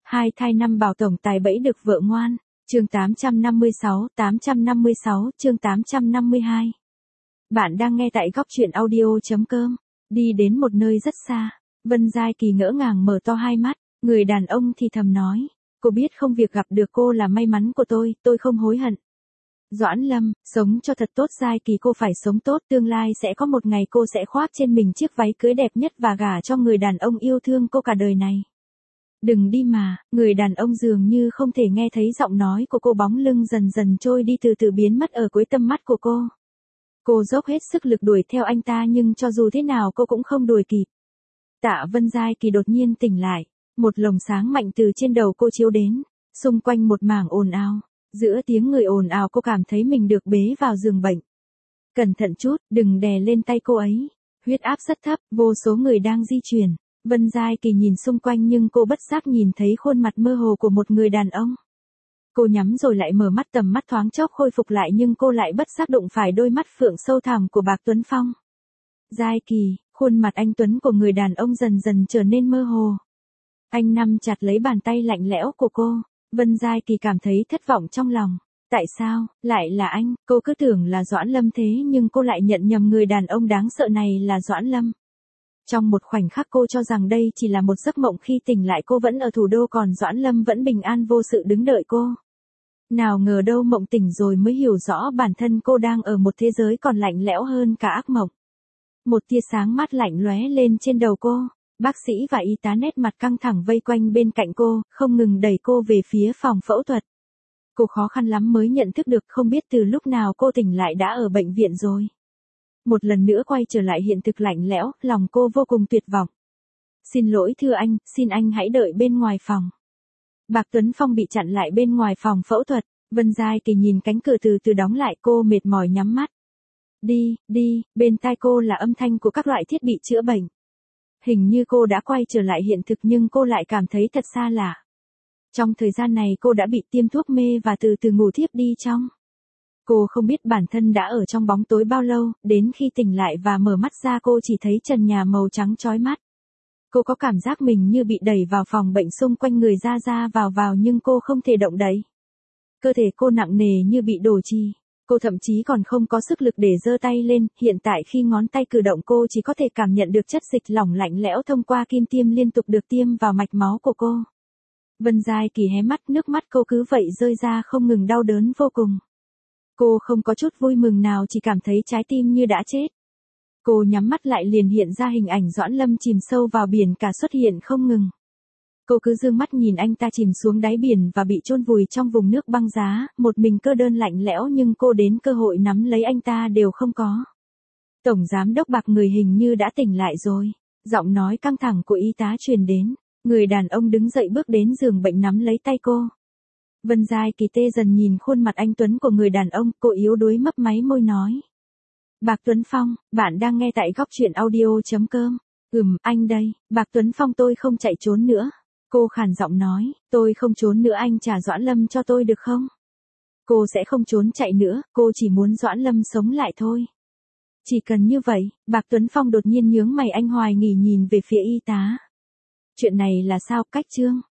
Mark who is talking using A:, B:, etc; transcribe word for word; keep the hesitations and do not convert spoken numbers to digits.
A: Hai thai năm bảo tổng tài bẫy được vợ ngoan. Chương tám trăm năm mươi sáu, tám trăm năm mươi sáu, chương tám trăm năm mươi hai. Bạn đang nghe tại góc truyện audio.com. Đi đến một nơi rất xa, Vân Giai Kỳ ngỡ ngàng mở to hai mắt, người đàn ông thì thầm nói, cô biết không, việc gặp được cô là may mắn của tôi, tôi không hối hận. Doãn Lâm, sống cho thật tốt Giai Kỳ, cô phải sống tốt, tương lai sẽ có một ngày cô sẽ khoác trên mình chiếc váy cưới đẹp nhất và gả cho người đàn ông yêu thương cô cả đời này. Đừng đi mà, người đàn ông dường như không thể nghe thấy giọng nói của cô, bóng lưng dần dần trôi đi từ từ biến mất ở cuối tầm mắt của cô. Cô dốc hết sức lực đuổi theo anh ta nhưng cho dù thế nào cô cũng không đuổi kịp. Tạ Vân Giai Kỳ đột nhiên tỉnh lại, một lồng sáng mạnh từ trên đầu cô chiếu đến, xung quanh một mảng ồn ào, giữa tiếng người ồn ào cô cảm thấy mình được bế vào giường bệnh. Cẩn thận chút, đừng đè lên tay cô ấy, huyết áp rất thấp, vô số người đang di chuyển. Vân Giai Kỳ nhìn xung quanh nhưng cô bất giác nhìn thấy khuôn mặt mơ hồ của một người đàn ông. Cô nhắm rồi lại mở mắt, tầm mắt thoáng chốc khôi phục lại nhưng cô lại bất giác đụng phải đôi mắt phượng sâu thẳm của Bạc Tuấn Phong. Giai Kỳ, khuôn mặt anh Tuấn của người đàn ông dần dần trở nên mơ hồ. Anh nắm chặt lấy bàn tay lạnh lẽo của cô, Vân Giai Kỳ cảm thấy thất vọng trong lòng. Tại sao, lại là anh, cô cứ tưởng là Doãn Lâm thế nhưng cô lại nhận nhầm người đàn ông đáng sợ này là Doãn Lâm. Trong một khoảnh khắc cô cho rằng đây chỉ là một giấc mộng, khi tỉnh lại cô vẫn ở thủ đô còn Doãn Lâm vẫn bình an vô sự đứng đợi cô. Nào ngờ đâu mộng tỉnh rồi mới hiểu rõ bản thân cô đang ở một thế giới còn lạnh lẽo hơn cả ác mộng. Một tia sáng mát lạnh lóe lên trên đầu cô, bác sĩ và y tá nét mặt căng thẳng vây quanh bên cạnh cô, không ngừng đẩy cô về phía phòng phẫu thuật. Cô khó khăn lắm mới nhận thức được không biết từ lúc nào cô tỉnh lại đã ở bệnh viện rồi. Một lần nữa quay trở lại hiện thực lạnh lẽo, lòng cô vô cùng tuyệt vọng. Xin lỗi thưa anh, xin anh hãy đợi bên ngoài phòng. Bạc Tuấn Phong bị chặn lại bên ngoài phòng phẫu thuật, Vân Giai Kỳ nhìn cánh cửa từ từ đóng lại, cô mệt mỏi nhắm mắt. Đi, đi, bên tai cô là âm thanh của các loại thiết bị chữa bệnh. Hình như cô đã quay trở lại hiện thực nhưng cô lại cảm thấy thật xa lạ. Trong thời gian này cô đã bị tiêm thuốc mê và từ từ ngủ thiếp đi trong. Cô không biết bản thân đã ở trong bóng tối bao lâu, đến khi tỉnh lại và mở mắt ra cô chỉ thấy trần nhà màu trắng chói mắt. Cô có cảm giác mình như bị đẩy vào phòng bệnh, xung quanh người ra ra vào vào nhưng cô không thể động đậy. Cơ thể cô nặng nề như bị đổ chì, cô thậm chí còn không có sức lực để giơ tay lên, hiện tại khi ngón tay cử động cô chỉ có thể cảm nhận được chất dịch lỏng lạnh lẽo thông qua kim tiêm liên tục được tiêm vào mạch máu của cô. Vân Giai Kỳ hé mắt, nước mắt cô cứ vậy rơi ra không ngừng, đau đớn vô cùng. Cô không có chút vui mừng nào, chỉ cảm thấy trái tim như đã chết. Cô nhắm mắt lại liền hiện ra hình ảnh Doãn Lâm chìm sâu vào biển cả xuất hiện không ngừng. Cô cứ dương mắt nhìn anh ta chìm xuống đáy biển và bị chôn vùi trong vùng nước băng giá, một mình cô đơn lạnh lẽo nhưng cô đến cơ hội nắm lấy anh ta đều không có. Tổng giám đốc Bạc, người hình như đã tỉnh lại rồi. Giọng nói căng thẳng của y tá truyền đến, người đàn ông đứng dậy bước đến giường bệnh nắm lấy tay cô. Vân Giai Kỳ tê dần nhìn khuôn mặt anh Tuấn của người đàn ông, cô yếu đuối mấp máy môi nói. Bạc Tuấn Phong, bạn đang nghe tại góc truyện audio.com. Ừm, anh đây, Bạc Tuấn Phong, tôi không chạy trốn nữa. Cô khàn giọng nói, tôi không trốn nữa, anh trả Doãn Lâm cho tôi được không? Cô sẽ không trốn chạy nữa, cô chỉ muốn Doãn Lâm sống lại thôi. Chỉ cần như vậy, Bạc Tuấn Phong đột nhiên nhướng mày, anh hoài nghi nhìn về phía y tá. Chuyện này là sao, cách chương?